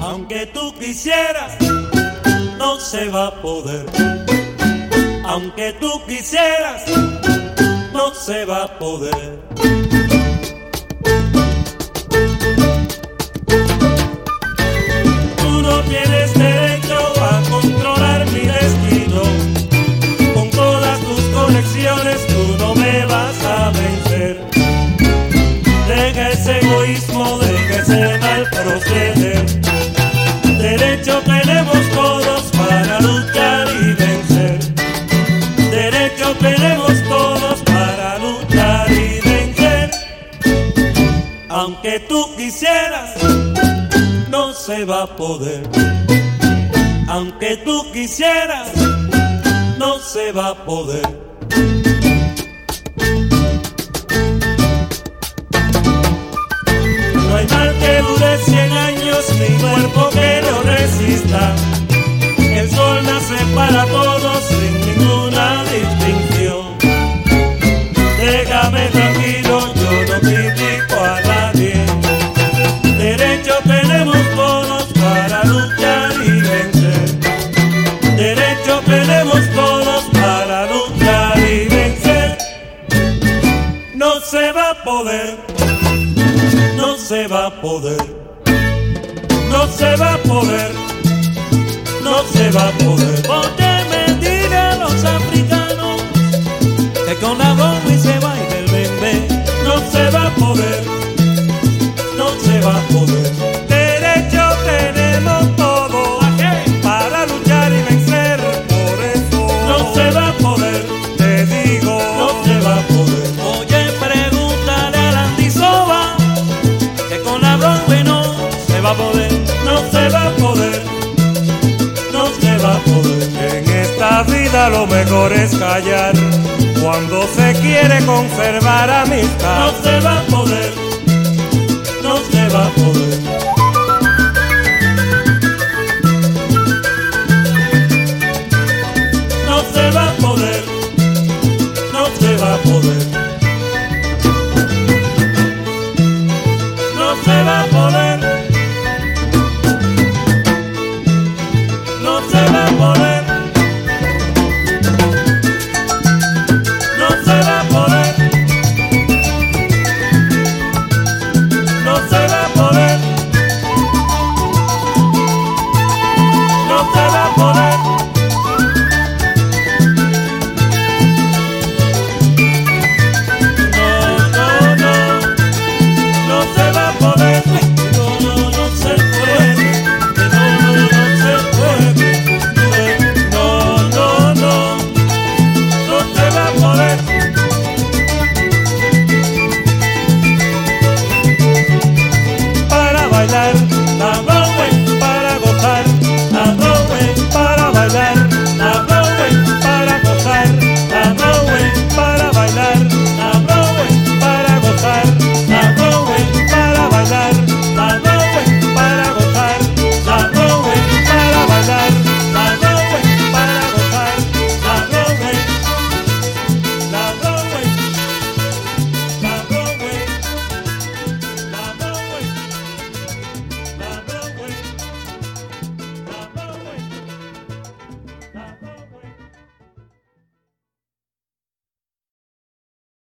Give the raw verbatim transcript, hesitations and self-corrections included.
Aunque tú quisieras, no se va a poder. Aunque tú quisieras, no se va a poder. Tú no tienes derecho a controlar mi destino. Con todas tus conexiones tú no me vas a vencer. Deja ese egoísmo, deja ese mal proceder. Derecho tenemos todos para luchar y vencer. Derecho tenemos todos para luchar y vencer. Aunque tú quisieras, no se va a poder. Aunque tú quisieras, no se va a poder. No hay mal que dure cien años, ni cuerpo que no resista. El sol nace para todos sin ninguna distinción. Déjame tranquilo, yo no critico a nadie. Derecho tenemos todos para luchar y vencer. Derecho tenemos todos para luchar y vencer. No se va a poder. No se va a poder, no se va a poder, no se va a poder. Porque me digan los africanos que con la bomba se baila el bembé. No se va a poder, no se va a poder. Derecho tenemos todos para luchar y vencer. Por eso no se va a poder, te digo, no se va a poder. Oye, pregúntale a la Andisoba que con la Broadway no se va a poder, no se va a poder, no se va a poder. En esta vida lo mejor es callar cuando se quiere conservar amistad. No se va a poder, no se va a poder.